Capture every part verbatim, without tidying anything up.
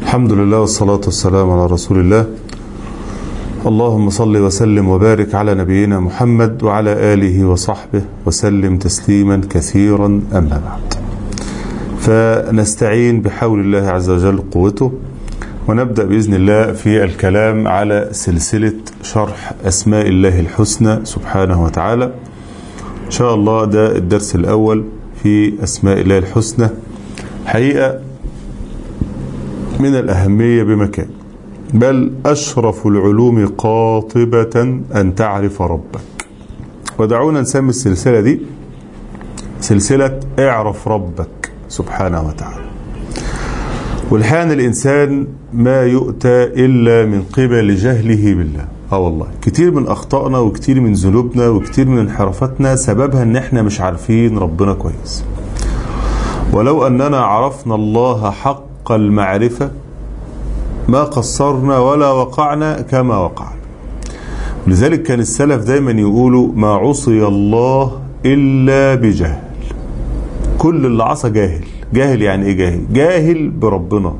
الحمد لله والصلاة والسلام على رسول الله. اللهم صل وسلم وبارك على نبينا محمد وعلى آله وصحبه وسلم تسليما كثيرا. أما بعد، فنستعين بحول الله عز وجل قوته، ونبدأ بإذن الله في الكلام على سلسلة شرح أسماء الله الحسنى سبحانه وتعالى. إن شاء الله ده الدرس الأول في أسماء الله الحسنى، حقيقة من الأهمية بمكان، بل أشرف العلوم قاطبة أن تعرف ربك. ودعونا نسمي السلسلة دي سلسلة اعرف ربك سبحانه وتعالى. والحان الإنسان ما يؤتى إلا من قبل جهله بالله. اه والله كتير من أخطائنا وكتير من ذنوبنا وكتير من انحرافاتنا سببها ان احنا مش عارفين ربنا كويس. ولو أننا عرفنا الله حق المعرفة ما قصرنا ولا وقعنا كما وقعنا. ولذلك كان السلف دايما يقولوا ما عصي الله إلا بجهل. كل اللي عصى جاهل. جاهل يعني ايه جاهل؟ جاهل بربنا.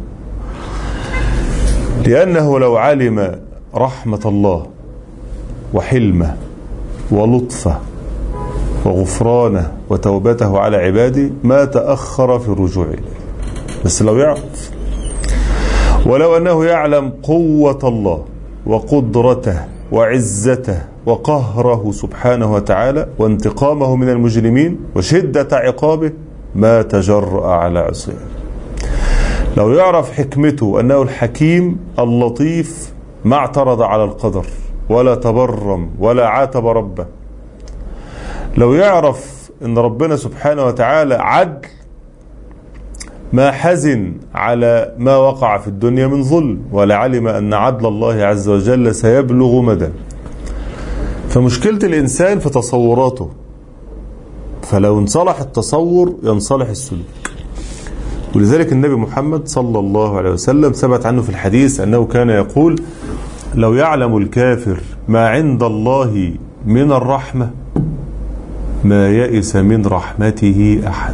لأنه لو علم رحمة الله وحلمه ولطفه وغفرانه وتوبته على عباده ما تأخر في الرجوع إليه. بس لو يعرف، ولو أنه يعلم قوة الله وقدرته وعزته وقهره سبحانه وتعالى وانتقامه من المجرمين وشدة عقابه ما تجرأ على عصيه. لو يعرف حكمته أنه الحكيم اللطيف ما اعترض على القدر ولا تبرم ولا عاتب ربه. لو يعرف أن ربنا سبحانه وتعالى عدل ما حزن على ما وقع في الدنيا من ظلم، ولعلم أن عدل الله عز وجل سيبلغ مدى. فمشكلة الإنسان في تصوراته، فلو انصلح التصور ينصلح السلوك. ولذلك النبي محمد صلى الله عليه وسلم ثبت عنه في الحديث أنه كان يقول لو يعلم الكافر ما عند الله من الرحمة ما يئس من رحمته أحد،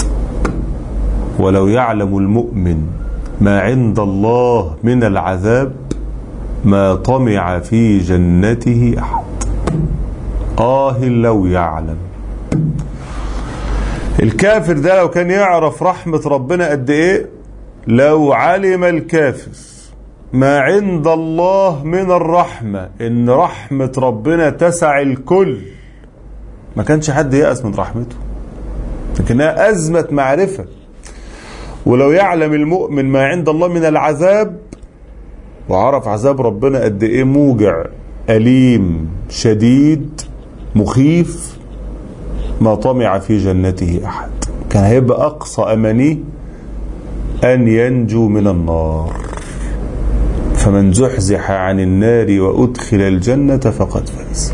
ولو يعلم المؤمن ما عند الله من العذاب ما طمع في جنته أحد. آه لو يعلم. الكافر ده لو كان يعرف رحمة ربنا قد إيه، لو علم الكافر ما عند الله من الرحمة، إن رحمة ربنا تسع الكل، ما كانش حد يأس من رحمته، لكنها أزمة معرفة. ولو يعلم المؤمن ما عند الله من العذاب، وعرف عذاب ربنا قد إيه موجع أليم شديد مخيف، ما طمع في جنته أحد. كان هيبقى أقصى أمانيه أن ينجو من النار. فمن زحزح عن النار وأدخل الجنة فقد فاز.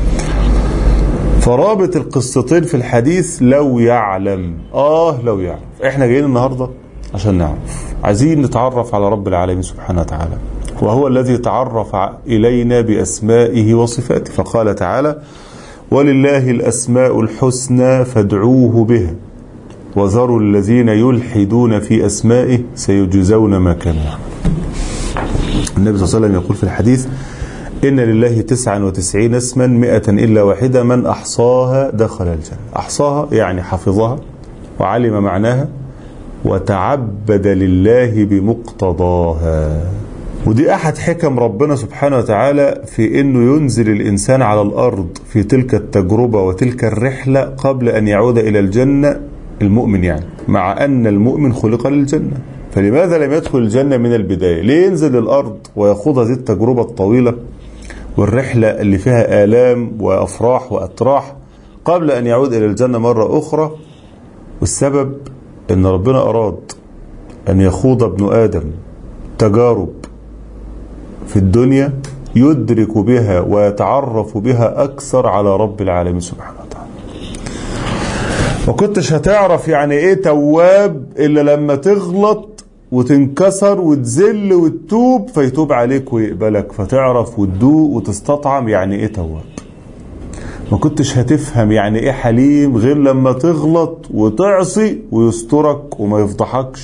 فرابط القصتين في الحديث لو يعلم. آه لو يعرف. إحنا جايين النهاردة عشان نعرف، عايزين نتعرف على رب العالمين سبحانه وتعالى، وهو الذي تعرف إلينا بأسمائه وصفاته. فقال تعالى ولله الأسماء الحسنى فادعوه بها وذروا الذين يلحدون في أسمائه سيجزون ما كانوا يعملون. النبي صلى الله عليه وسلم يقول في الحديث إن لله تسعا وتسعين اسما مئة إلا واحدة من أحصاها دخل الجنة. أحصاها يعني حفظها وعلم معناها وتعبد لله بمقتضاها. ودي أحد حكم ربنا سبحانه وتعالى في أنه ينزل الإنسان على الأرض في تلك التجربة وتلك الرحلة قبل أن يعود إلى الجنة المؤمن، يعني مع أن المؤمن خلق للجنة. فلماذا لم يدخل الجنة من البداية؟ ليه ينزل الأرض ويخوض هذه التجربة الطويلة والرحلة اللي فيها آلام وأفراح وأتراح قبل أن يعود إلى الجنة مرة أخرى؟ والسبب أن ربنا أراد أن يخوض ابن آدم تجارب في الدنيا يدرك بها ويتعرف بها أكثر على رب العالمين سبحانه وتعالى. ما كنتش هتعرف يعني إيه تواب إلا لما تغلط وتنكسر وتزل وتتوب فيتوب عليك ويقبلك، فتعرف وتدوق وتستطعم يعني إيه تواب. ما كنتش هتفهم يعني إيه حليم غير لما تغلط وتعصي ويسترك وما يفضحكش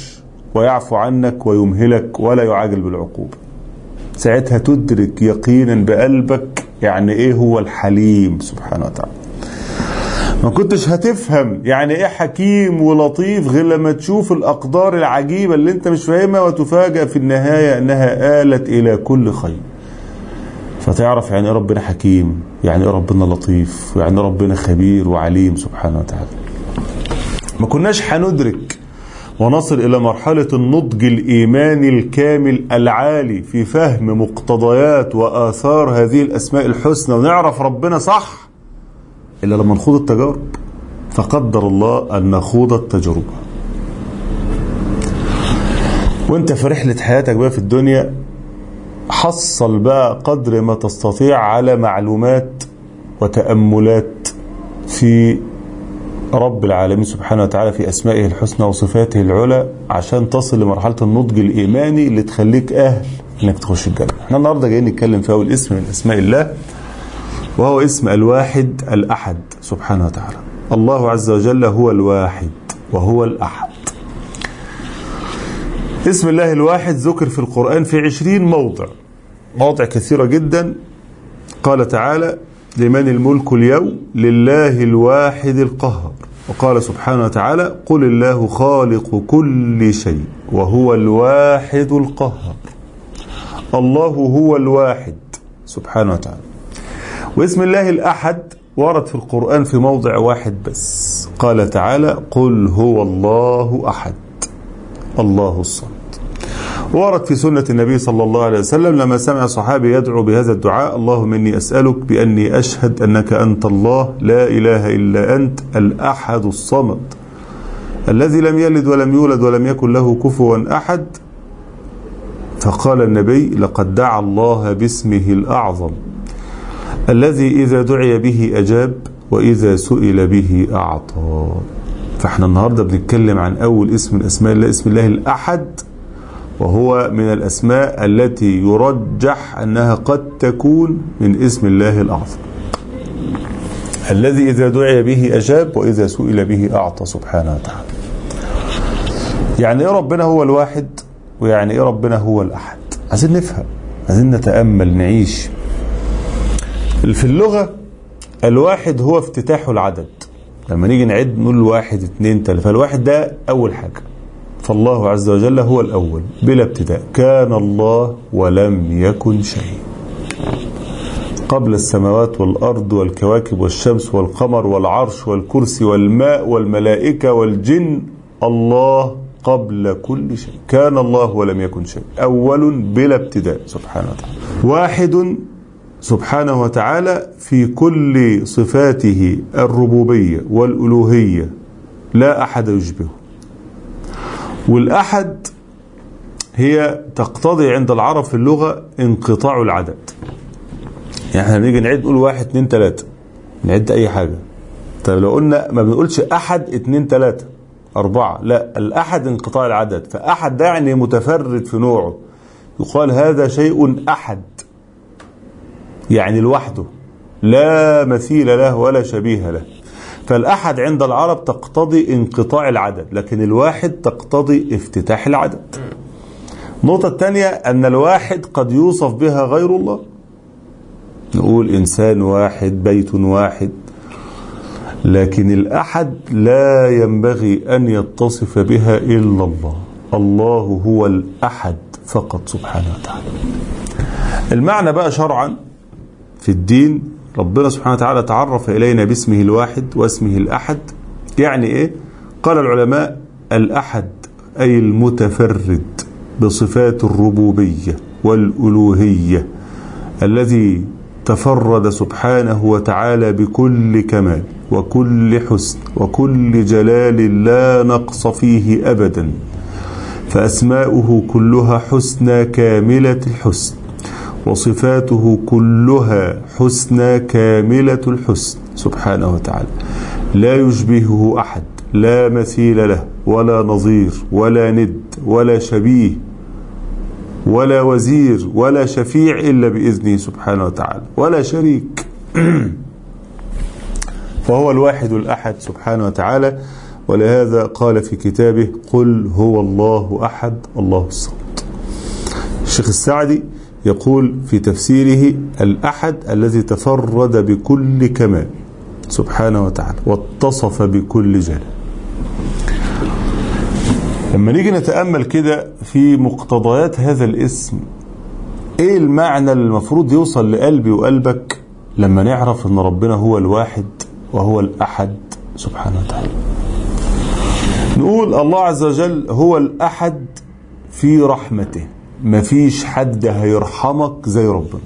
ويعفو عنك ويمهلك ولا يعاجل بالعقوبة. ساعتها تدرك يقينا بقلبك يعني ايه هو الحليم سبحانه وتعالى. ما كنتش هتفهم يعني ايه حكيم ولطيف غير لما تشوف الأقدار العجيبة اللي انت مش فاهمها وتفاجأ في النهاية انها آلت الى كل خير، فتعرف يعني ايه ربنا حكيم، يعني ايه ربنا لطيف، يعني ايه ربنا خبير وعليم سبحانه وتعالى. ما كناش هندرك ونصل إلى مرحلة النضج الإيماني الكامل العالي في فهم مقتضيات وآثار هذه الأسماء الحسنى ونعرف ربنا صح إلا لما نخوض التجارب. فقدر الله أن نخوض التجربة. وانت في رحلة حياتك بقى في الدنيا حصل بقى قدر ما تستطيع على معلومات وتأملات في رب العالمين سبحانه وتعالى في أسمائه الحسنى وصفاته العلى عشان تصل لمرحلة النضج الإيماني اللي تخليك أهل إنك تخش الجنة. احنا النهاردة جايين نتكلم في أول اسم من أسماء الله، وهو اسم الواحد الأحد سبحانه وتعالى. الله عز وجل هو الواحد وهو الأحد. اسم الله الواحد ذكر في القرآن في عشرين موضع، مواضع كثيرة جدا. قال تعالى: لمن الملك اليوم لله الواحد القهار. وقال سبحانه وتعالى: قل الله خالق كل شيء وهو الواحد القهار. الله هو الواحد سبحانه وتعالى. واسم الله الأحد ورد في القرآن في موضع واحد بس. قال تعالى: قل هو الله أحد الله الصمد. ورد في سنة النبي صلى الله عليه وسلم لما سمع صحابي يدعو بهذا الدعاء: اللهم إني أسألك بأني أشهد أنك أنت الله لا إله إلا أنت الأحد الصمد الذي لم يلد ولم يولد ولم يكن له كفوا أحد. فقال النبي: لقد دعا الله باسمه الأعظم الذي إذا دعي به أجاب وإذا سئل به أعطى. فاحنا النهاردة بنتكلم عن أول اسم من أسماء الله، اسم الله الأحد، وهو من الأسماء التي يرجح أنها قد تكون من اسم الله الأعظم الذي إذا دعي به أجاب وإذا سئل به أعطى سبحانه وتعالى. يعني إيه ربنا هو الواحد؟ ويعني إيه ربنا هو الأحد؟ عايزين نفهم، عايزين نتأمل، نعيش. في اللغة الواحد هو افتتاح العدد. لما نيجي نعد نقول واحد اثنين ثلاثة، فالواحد ده أول حاجة. فالله عز وجل هو الأول بلا ابتداء. كان الله ولم يكن شيء. قبل السماوات والأرض والكواكب والشمس والقمر والعرش والكرسي والماء والملائكة والجن، الله قبل كل شيء. كان الله ولم يكن شيء، أول بلا ابتداء سبحانه وتعالى. واحد سبحانه وتعالى في كل صفاته الربوبية والألوهية، لا أحد يشبهه. والأحد هي تقتضي عند العرب في اللغة انقطاع العدد. يعني احنا بنيجي نعد نقول واحد اتنين تلاتة، نعد أي حاجة. طيب لو قلنا ما بنقولش أحد اتنين تلاتة أربعة، لا، الأحد انقطاع العدد. فأحد ده يعني متفرد في نوعه، يقال هذا شيء أحد، يعني لوحده لا مثيل له ولا شبيه له. فالأحد عند العرب تقتضي انقطاع العدد، لكن الواحد تقتضي افتتاح العدد. النقطة الثانية أن الواحد قد يوصف بها غير الله، نقول إنسان واحد، بيت واحد، لكن الأحد لا ينبغي أن يتصف بها إلا الله. الله هو الأحد فقط سبحانه وتعالى. المعنى بقى شرعا في الدين، ربنا سبحانه وتعالى تعرف إلينا باسمه الواحد واسمه الأحد. يعني إيه؟ قال العلماء: الأحد أي المتفرد بصفات الربوبية والألوهية، الذي تفرد سبحانه وتعالى بكل كمال وكل حسن وكل جلال لا نقص فيه أبدا، فأسماؤه كلها حسنى كاملة الحسن، وصفاته كلها حسنى كاملة الحسن سبحانه وتعالى، لا يشبهه أحد، لا مثيل له ولا نظير ولا ند ولا شبيه ولا وزير ولا شفيع إلا بإذنه سبحانه وتعالى، ولا شريك. فهو الواحد الأحد سبحانه وتعالى، ولهذا قال في كتابه قل هو الله أحد الله الصمد. الشيخ السعدي يقول في تفسيره الأحد الذي تفرد بكل كمال سبحانه وتعالى واتصف بكل جلال. لما نيجي نتأمل كده في مقتضيات هذا الاسم، ايه المعنى اللي المفروض يوصل لقلبي وقلبك لما نعرف ان ربنا هو الواحد وهو الأحد سبحانه وتعالى؟ نقول الله عز وجل هو الأحد في رحمته، مفيش حد هيرحمك زي ربنا.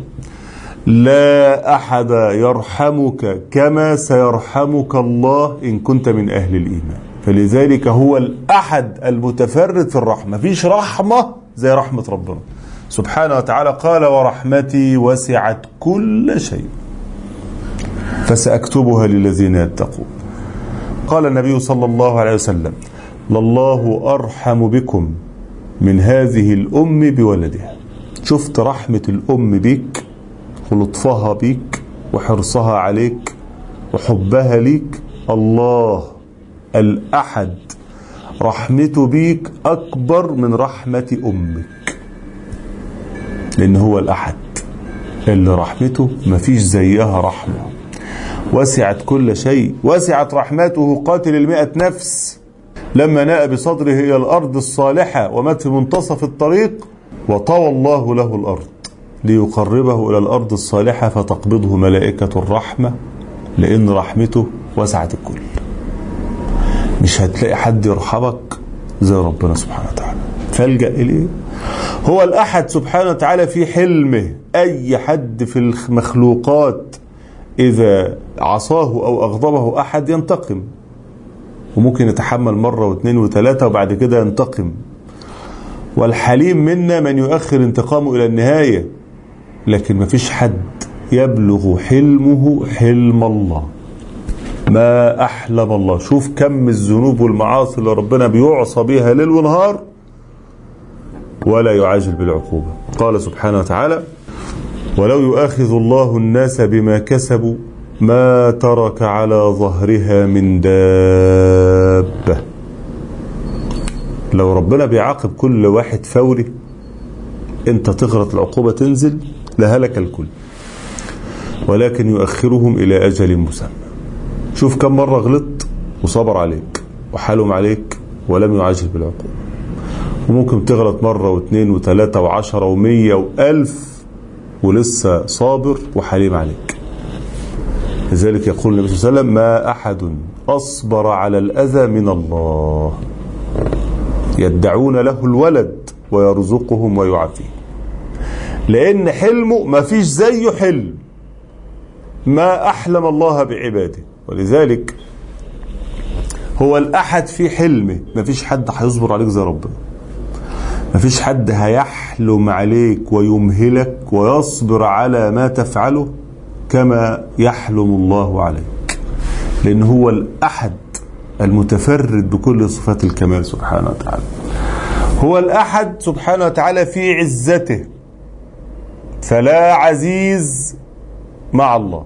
لا أحد يرحمك كما سيرحمك الله إن كنت من أهل الإيمان. فلذلك هو الأحد المتفرد في الرحمة، مفيش رحمة زي رحمة ربنا سبحانه وتعالى. قال ورحمتي وسعت كل شيء فسأكتبها للذين يتقون. قال النبي صلى الله عليه وسلم لله أرحم بكم من هذه الأم بولدها. شفت رحمة الأم بيك ولطفها بيك وحرصها عليك وحبها ليك؟ الله الأحد رحمته بيك أكبر من رحمة أمك، لأن هو الأحد اللي رحمته مفيش زيها رحمة. وسعت كل شيء، وسعت رحمته قاتل المئة نفس لما ناء بصدره إلى الأرض الصالحة ومات في منتصف الطريق، وطوى الله له الأرض ليقربه إلى الأرض الصالحة فتقبضه ملائكة الرحمة، لأن رحمته وسعت الكل. مش هتلاقي حد يرحمك زي ربنا سبحانه وتعالى، فالجأ إليه. هو الأحد سبحانه وتعالى في حلمه. أي حد في المخلوقات إذا عصاه أو أغضبه أحد ينتقم، وممكن يتحمل مرة واثنين وثلاثة وبعد كده ينتقم. والحليم منا من يؤخر انتقامه إلى النهاية، لكن ما فيش حد يبلغ حلمه حلم الله. ما أحلم الله. شوف كم الذنوب والمعاصي اللي ربنا بيعصى بها ليل ونهار ولا يعاجل بالعقوبة. قال سبحانه وتعالى ولو يؤاخذ الله الناس بما كسبوا ما ترك على ظهرها من دابة. لو ربنا بيعاقب كل واحد فوري انت تغرط العقوبة تنزل لهلك الكل، ولكن يؤخرهم إلى أجل مسمى. شوف كم مرة غلط وصبر عليك وحالهم عليك ولم يعاجل بالعقوبة. وممكن تغلط مرة واثنين وثلاثة وعشرة ومية وألف ولسه صابر وحليم عليك. لذلك يقول النبي صلى الله عليه وسلم ما أحد أصبر على الأذى من الله يدعون له الولد ويرزقهم ويعافيهم، لأن حلمه ما فيش زيه حلم. ما أحلم الله بعباده. ولذلك هو الأحد في حلمه. ما فيش حد هيصبر عليك زي ربنا. ما فيش حد هيحلم عليك ويمهلك ويصبر على ما تفعله كما يحلم الله عليك، لأن هو الأحد المتفرد بكل صفات الكمال سبحانه وتعالى. هو الأحد سبحانه وتعالى في عزته، فلا عزيز مع الله.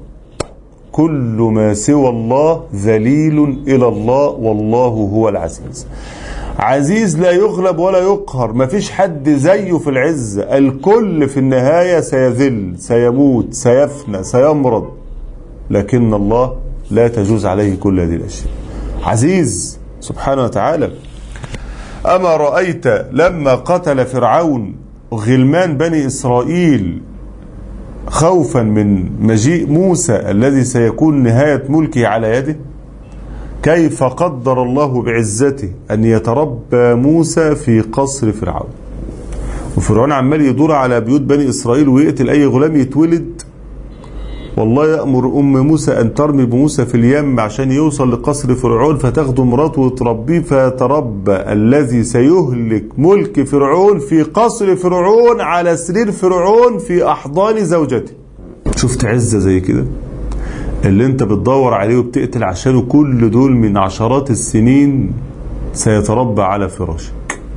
كل ما سوى الله ذليل إلى الله، والله هو العزيز. عزيز لا يغلب ولا يقهر. ما فيش حد زيه في العزة. الكل في النهاية سيذل، سيموت، سيفنى، سيمرض، لكن الله لا تجوز عليه كل هذه الأشياء. عزيز سبحانه وتعالى. أما رأيت لما قتل فرعون غلمان بني إسرائيل خوفا من مجيء موسى الذي سيكون نهاية ملكه على يده، كيف قدر الله بعزته أن يتربى موسى في قصر فرعون، وفرعون عمال يدور على بيوت بني إسرائيل ويقتل أي غلام يتولد. والله يأمر أم موسى أن ترمي بموسى في اليم عشان يوصل لقصر فرعون، فتاخده مراته وتربيه، فيتربى الذي سيهلك ملك فرعون في قصر فرعون على سرير فرعون في أحضان زوجته. شفت عزة زي كده؟ اللي انت بتدور عليه وبتقتل عشانه كل دول من عشرات السنين سيتربى على فراشك.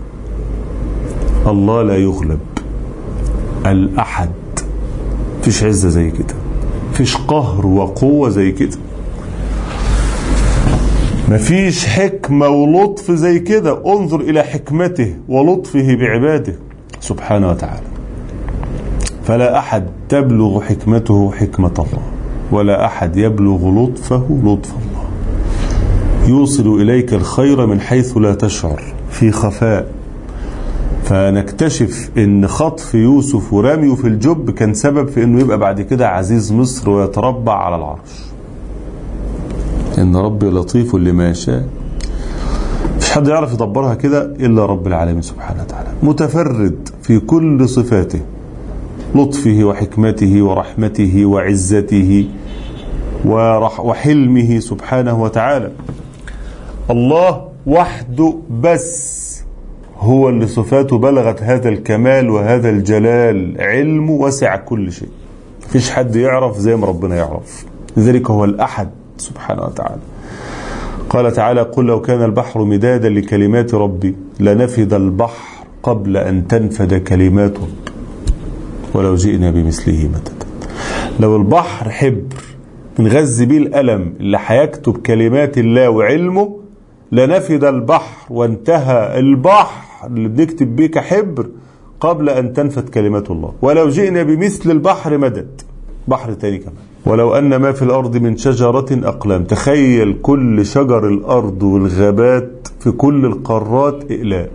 الله لا يغلب. الأحد. فيش عزة زي كده، فيش قهر وقوة زي كده. مفيش حكمة ولطف زي كده. انظر إلى حكمته ولطفه بعباده سبحانه وتعالى. فلا أحد تبلغ حكمته حكمة الله، ولا أحد يبلغ لطفه لطف الله. يوصل إليك الخير من حيث لا تشعر في خفاء. فنكتشف ان خطف يوسف ورميه في الجب كان سبب في انه يبقى بعد كده عزيز مصر ويتربع على العرش. ان ربي لطيف لما يشاء. مفيش حد يعرف يدبرها كده الا رب العالمين سبحانه وتعالى، متفرد في كل صفاته، لطفه وحكمته ورحمته وعزته وحلمه سبحانه وتعالى. الله وحده بس هو اللي صفاته بلغت هذا الكمال وهذا الجلال. علمه وسع كل شيء، مفيش حد يعرف زي ما ربنا يعرف. لذلك هو الأحد سبحانه وتعالى. قال تعالى: قل لو كان البحر مدادا لكلمات ربي لنفد البحر قبل أن تنفد كلمات ربي ولو جئنا بمثله مددا. لو البحر حبر بنغذي بيه الألم اللي هيكتب كلمات الله وعلمه لنفد البحر، وانتهى البحر اللي بنكتب بيه كحبر قبل أن تنفد كلمات الله. ولو جئنا بمثل البحر مدد، بحر تاني كمان. ولو أن ما في الأرض من شجرة أقلام. تخيل كل شجر الأرض والغابات في كل القارات إقلام،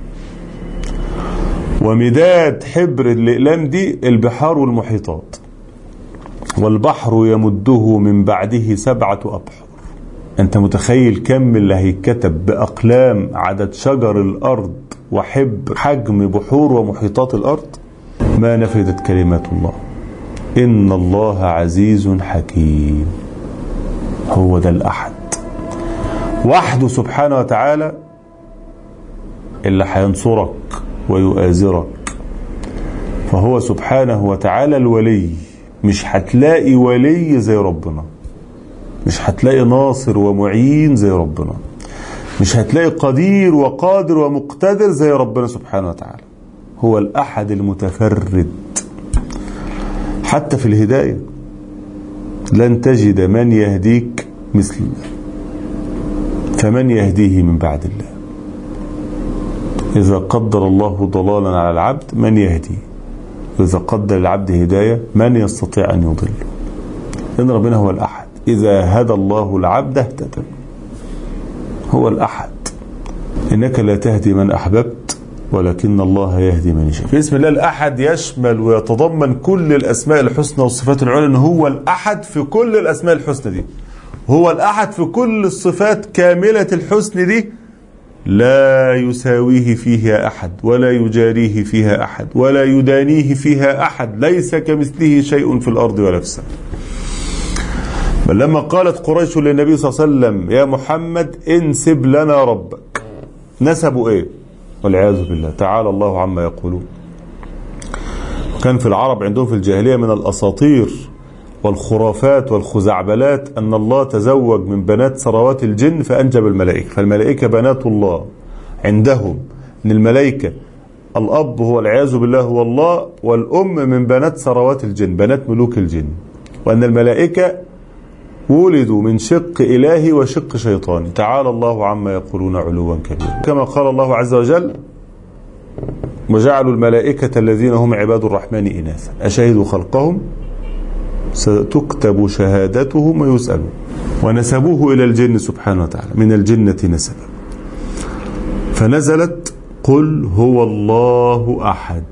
ومداد حبر الإقلام دي البحار والمحيطات. والبحر يمده من بعده سبعة أبحر. أنت متخيل كم اللي هيتكتب بأقلام عدد شجر الأرض وحبر حجم بحور ومحيطات الأرض؟ ما نفدت كلمات الله. إن الله عزيز حكيم. هو ده الأحد وحده سبحانه وتعالى اللي هينصرك ويؤازرك. فهو سبحانه وتعالى الولي. مش هتلاقي ولي زي ربنا، مش هتلاقي ناصر ومعين زي ربنا، مش هتلاقي قدير وقادر ومقتدر زي ربنا سبحانه وتعالى. هو الأحد المتفرد. حتى في الهداية لن تجد من يهديك مثل الله، فمن يهديه من بعد الله؟ إذا قدر الله ضلالا على العبد من يهديه، وإذا قدر العبد هداية من يستطيع أن يضله؟ إن ربنا هو الأحد. إذا هدى الله العبد اهتدى. هو الأحد. إنك لا تهدي من أحببت ولكن الله يهدي من يشاء. في اسم الله الأحد يشمل ويتضمن كل الأسماء الحسنى والصفات العلى. إن هو الأحد في كل الأسماء الحسنى دي، هو الأحد في كل الصفات كاملة الحسن دي، لا يساويه فيها أحد ولا يجاريه فيها أحد ولا يدانيه فيها أحد. ليس كمثله شيء في الأرض ولا في السماء. بل لما قالت قريش للنبي صلى الله عليه وسلم: يا محمد انسب لنا ربك، نسبوا ايه؟ والعياذ بالله، تعالى الله عما يقولون. كان في العرب عندهم في الجاهلية من الأساطير والخرافات والخزعبلات أن الله تزوج من بنات ثروات الجن فأنجب الملائكة، فالملائكة بنات الله. عندهم أن الملائكة الأب هو العياذ بالله هو الله، والأم من بنات ثروات الجن، بنات ملوك الجن. وأن الملائكة ولدوا من شق إلهي وشق شيطاني. تعالى الله عما يقولون علوا كبيرا. كما قال الله عز وجل: وجعلوا الملائكة الذين هم عباد الرحمن إناثا أشهدوا خلقهم ستكتب شهادتهم ويسألون. ونسبوه إلى الجن سبحانه وتعالى، من الجنة نسبا. فنزلت: قل هو الله أحد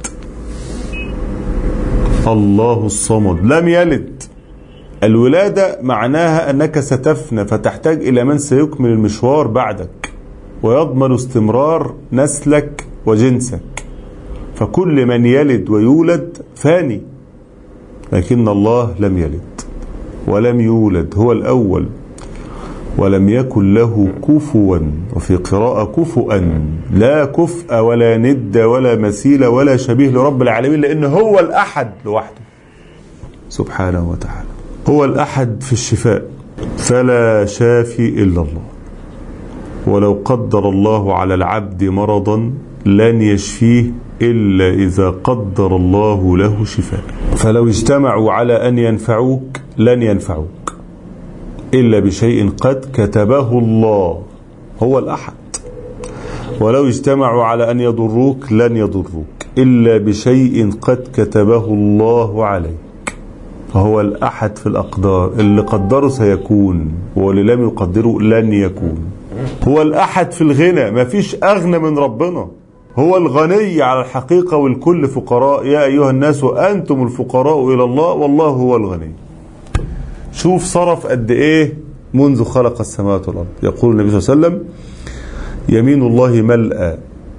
الله الصمد لم يلد. الولادة معناها أنك ستفنى فتحتاج إلى من سيكمل المشوار بعدك ويضمن استمرار نسلك وجنسك. فكل من يلد ويولد فاني، لكن الله لم يلد ولم يولد، هو الأول ولم يكن له كفوا. وفي قراءة كفوا، لا كفء ولا ند ولا مثيل ولا شبيه لرب العالمين، لأنه هو الأحد لوحده سبحانه وتعالى. هو الأحد في الشفاء، فلا شافي إلا الله. ولو قدر الله على العبد مرضا لن يشفيه إلا إذا قدر الله له شفاء. فلو اجتمعوا على أن ينفعوك لن ينفعوك، إلا بشيء قد كتبه الله. هو الأحد. ولو اجتمعوا على أن يضروك لن يضروك إلا بشيء قد كتبه الله عليك. فهو الأحد في الأقدار، اللي قدره سيكون واللي لم يقدره لن يكون. هو الأحد في الغنى، ما فيش أغنى من ربنا. هو الغني على الحقيقة والكل فقراء. يا أيها الناس أنتم الفقراء إلى الله والله هو الغني. شوف صرف قد إيه منذ خلق السماوات والأرض. يقول النبي صلى الله عليه وسلم: يمين الله ملأى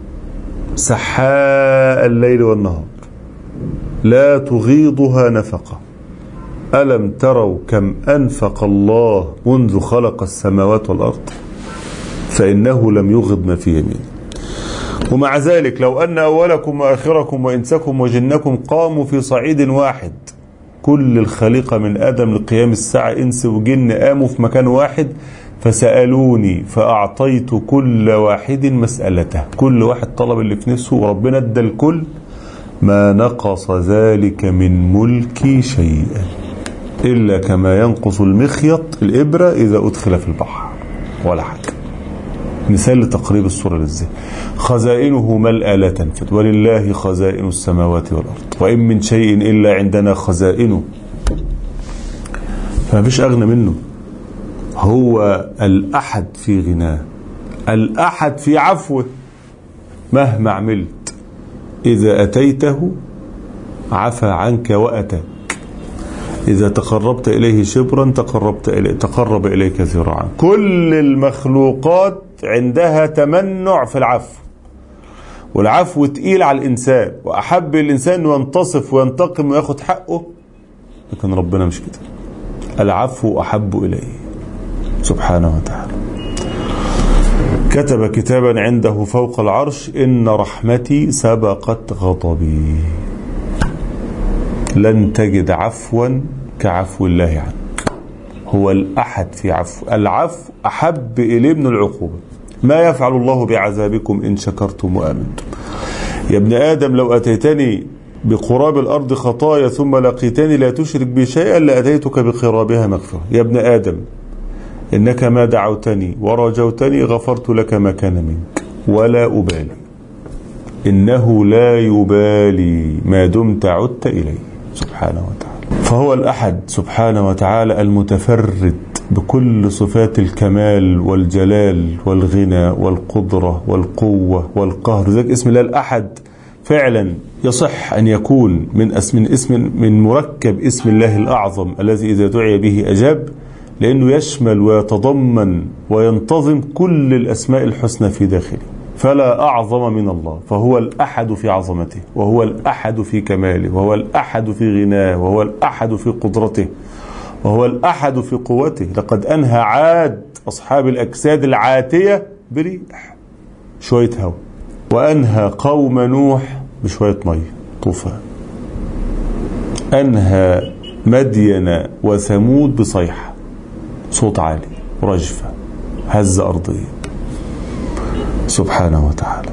سحاء الليل والنهار لا تغيضها نفقة. ألم تروا كم أنفق الله منذ خلق السماوات والأرض؟ فإنه لم يغض ما في يمينه. ومع ذلك لو أن أولكم وآخركم وإنسكم وجنكم قاموا في صعيد واحد، كل الخليقة من آدم لقيام الساعة إنس وجن قاموا في مكان واحد فسألوني فأعطيت كل واحد مسألته. كل واحد طلب اللي في نفسه وربنا ادى الكل. ما نقص ذلك من ملكي شيئا إلا كما ينقص المخيط الإبرة إذا أدخل في البحر. ولا حاجة. مثال لتقريب الصورة للذهن: خزائنه ملأى لا تنفد ولله خزائن السماوات والأرض وإن من شيء إلا عندنا خزائنه. فما فيش أغنى منه. هو الأحد في غناه، الأحد في عفوه. مهما عملت إذا أتيته عفى عنك وأتاك. إذا تقربت إليه شبرا تقربت إليه تقرب إليك ذراعا. كل المخلوقات عندها تمنع في العفو، والعفو تقيل على الإنسان، وأحب الإنسان أنه ينتصف وينتقم وياخد حقه، لكن ربنا مش كده. العفو أحب إليه سبحانه وتعالى. كتب كتابا عنده فوق العرش: إن رحمتي سبقت غضبي. لن تجد عفوا كعفو الله عنك. هو الأحد في عفو. العفو أحب إليه من العقوبة. ما يفعل الله بعذابكم إن شكرتم وآمنتم. يا ابن آدم لو أتيتني بقراب الأرض خطايا ثم لقيتني لا تشرك بي شيئا لأتيتك بقرابها مغفرة. يا ابن آدم إنك ما دعوتني ورجوتني غفرت لك ما كان منك ولا أبالي. إنه لا يبالي ما دمت عدت إليه سبحانه وتعالى. فهو الأحد سبحانه وتعالى المتفرد بكل صفات الكمال والجلال والغنى والقدرة والقوة والقهر. ذلك اسم الله الأحد فعلا يصح أن يكون من اسم اسم من مركب اسم الله الأعظم الذي إذا دعي به أجاب، لأنه يشمل ويتضمن وينتظم كل الأسماء الحسنى في داخله. فلا أعظم من الله. فهو الأحد في عظمته، وهو الأحد في كماله، وهو الأحد في غناه، وهو الأحد في قدرته، وهو الأحد في قوته. لقد أنهى عاد أصحاب الأجساد العاتية بريح شوية هواء، وأنهى قوم نوح بشوية مية طوفان، أنهى مدين وثمود بصيحة صوت عالي رجفة هزة أرضية سبحانه وتعالى.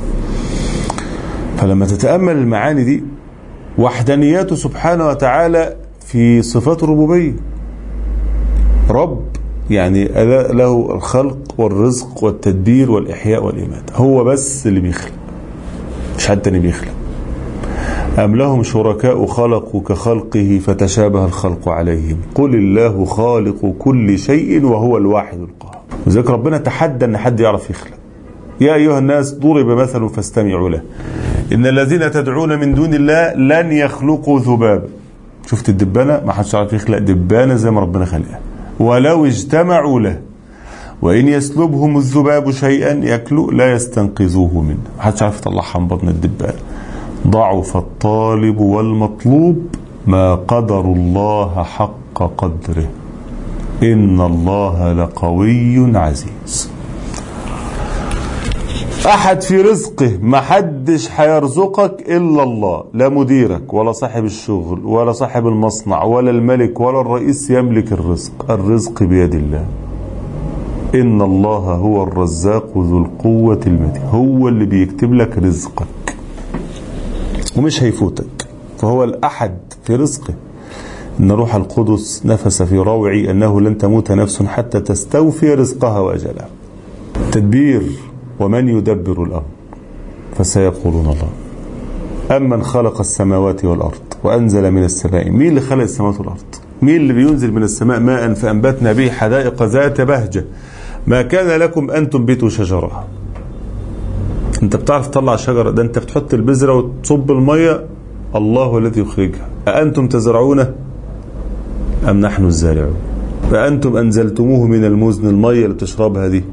فلما تتأمل المعاني دي، وحدانياته سبحانه وتعالى في صفات الربوبية. رب يعني له الخلق والرزق والتدبير والإحياء والإماتة. هو بس اللي بيخلق، مش حد تاني بيخلق. أم لهم شركاء خلقوا كخلقه فتشابه الخلق عليهم قل الله خالق كل شيء وهو الواحد القهار. وذلك ربنا تحدى أن حد يعرف يخلق. يا أيها الناس ضرب مثل فاستمعوا له إن الذين تدعون من دون الله لن يخلقوا ذبابا. شفت الدبانة؟ ما حدش يعرف يخلق دبانة زي ما ربنا خلقها. ولو اجتمعوا له وإن يسلبهم الذباب شيئا يكلوا لا يستنقذوه منه. ما حدش يعرف يطلعها من بطن الدبانة. ضعف الطالب والمطلوب ما قدر الله حق قدره إن الله لقوي عزيز. أحد في رزقه، ما حدش هيرزقك إلا الله. لا مديرك ولا صاحب الشغل ولا صاحب المصنع ولا الملك ولا الرئيس يملك الرزق. الرزق بيد الله. إن الله هو الرزاق ذو القوة المتين. هو اللي بيكتب لك رزقك ومش هيفوتك. فهو الأحد في رزقه. إن روح القدس نفس في روعي أنه لن تموت نفس حتى تستوفي رزقها وأجلها. تدبير ومن يدبر الأمر فسيقولون الله. أمن خلق السماوات والأرض وأنزل من السماء. مين اللي خلق السماوات والأرض؟ مين اللي بينزل من السماء ماء فأنبتنا به حدائق ذات بهجة ما كان لكم أن تنبتوا شجرها. أنت بتعرف تطلع شجرة؟ ده أنت بتحط البذرة وتصب المية، الله الذي يخرجها. أأنتم تزرعونه أم نحن الزارعون؟ فأنتم أنزلتموه من المزن، المية اللي بتشربها دي،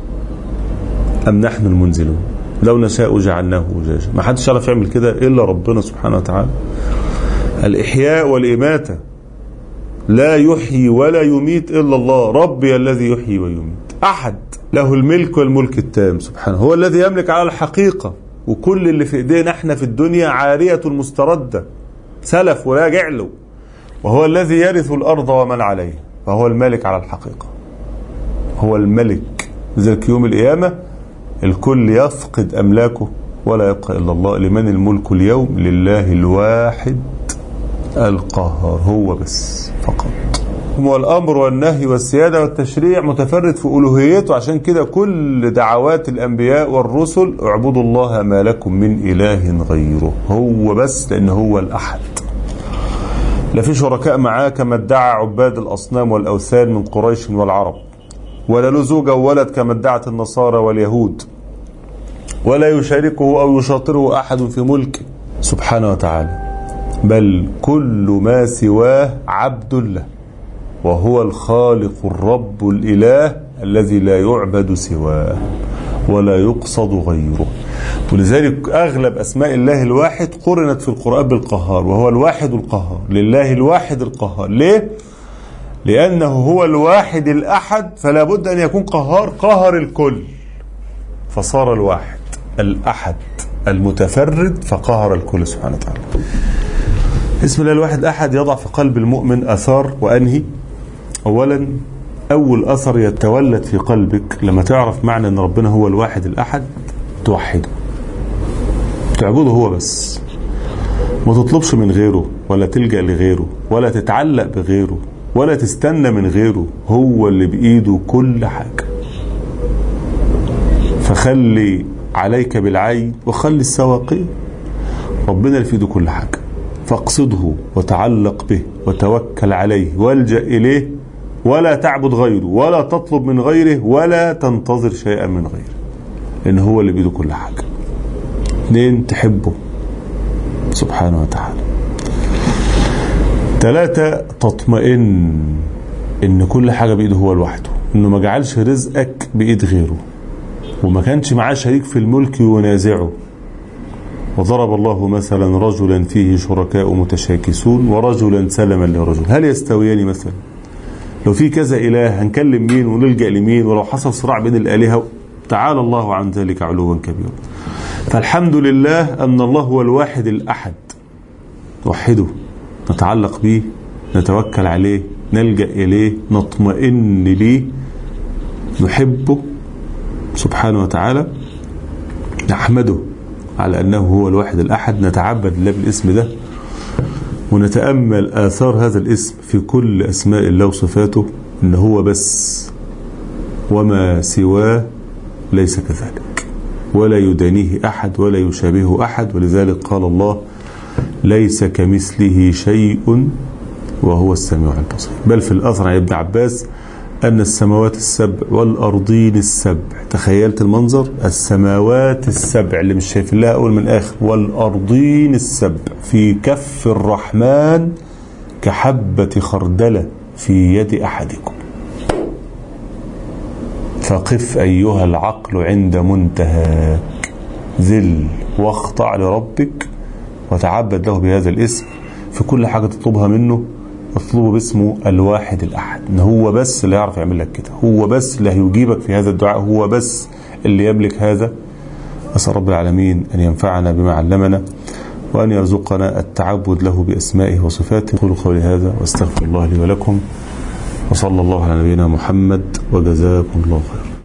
أم نحن المنزلون؟ لو نشاء جعلناه أجاجا. ما حدش يعرف يعمل كده إلا ربنا سبحانه وتعالى. الإحياء والإماتة، لا يحيي ولا يميت إلا الله. ربي الذي يحيي ويميت، أحد له الملك والملك التام سبحانه، هو الذي يملك على الحقيقة. وكل اللي في إيدينا احنا في الدنيا عارية مستردة، سلف وراجع له. وهو الذي يرث الأرض ومن عليها، فهو الملك على الحقيقة، هو الملك. لذلك يوم القيامة الكل يفقد أملاكه ولا يبقى إلا الله. لمن الملك اليوم؟ لله الواحد القهار، هو بس فقط. هو الأمر والنهي والسيادة والتشريع متفرد في ألوهيته. عشان كده كل دعوات الأنبياء والرسل اعبدوا الله ما لكم من إله غيره، هو بس، لأنه هو الأحد. لا في شركاء معاه كما ادعى عباد الأصنام والأوثان من قريش والعرب، ولا له زوجة وولد كما ادعت النصارى واليهود، ولا يشاركه أو يشاطره أحد في ملكه سبحانه وتعالى، بل كل ما سواه عبد له، وهو الخالق الرب الإله الذي لا يعبد سواه ولا يقصد غيره. ولذلك أغلب أسماء الله الواحد قرنت في القرآن بالقهار، وهو الواحد القهار، لله الواحد القهار. ليه؟ لأنه هو الواحد الأحد، فلا بد أن يكون قهار، قهر الكل فصار الواحد الأحد المتفرد فقهر الكل سبحانه وتعالى. اسم الله الواحد أحد يضع في قلب المؤمن أثار وأنهي. أولا، أول أثر يتولد في قلبك لما تعرف معنى أن ربنا هو الواحد الأحد، توحده، تعبده هو بس، ما تطلبش من غيره ولا تلجأ لغيره ولا تتعلق بغيره ولا تستنى من غيره، هو اللي بإيده كل حاجة. فخلي عليك بالعين وخلي السواقين، ربنا اللي في إيده كل حاجة، فاقصده وتعلق به وتوكل عليه والجأ إليه، ولا تعبد غيره ولا تطلب من غيره ولا تنتظر شيئا من غيره، لأن هو اللي بيده كل حاجة. اثنين، تحبه سبحانه وتعالى. ثلاثة، تطمئن إن كل حاجة بإيده هو لوحده، إنه ما جعلش رزقك بإيد غيره، وما كانش معاه شريك في الملك ينازعه. وضرب الله مثلا رجلا فيه شركاء متشاكسون ورجلا سلما لرجل، هل يستويان مثلا؟ لو في كذا إله هنكلم مين ونلجأ لمين؟ ولو حصل صراع بين الآلهة تعالى الله عن ذلك علوا كبيرا. فالحمد لله أن الله هو الواحد الأحد، نوحده، نتعلق به، نتوكل عليه، نلجأ إليه، نطمئن ليه، نحبه سبحانه وتعالى، نحمده على أنه هو الواحد الأحد، نتعبد الله بالاسم ده، ونتأمل آثار هذا الاسم في كل أسماء الله وصفاته، إن هو بس وما سواه ليس كذلك، ولا يدانيه أحد ولا يشابهه أحد. ولذلك قال الله ليس كمثله شيء وهو السميع البصير. بل في الأثر عن ابن عباس أن السماوات السبع والأرضين السبع، تخيلت المنظر، السماوات السبع اللي مش شايف الله أول من آخر، والأرضين السبع في كف الرحمن كحبة خردلة في يد أحدكم. فقف أيها العقل عند منتهاك، ذل واخضع لربك وتعبد له بهذا الاسم في كل حاجة تطلبها منه، اطلبه باسمه الواحد الأحد، إن هو بس اللي يعرف يعمل لك كده، هو بس اللي هيجيبك في هذا الدعاء، هو بس اللي يملك هذا. أسأل رب العالمين أن ينفعنا بما علمنا وأن يرزقنا التعبد له بأسمائه وصفاته. قولوا قولي هذا واستغفر الله لي ولكم، وصلى الله على نبينا محمد، وجزاكم الله خير.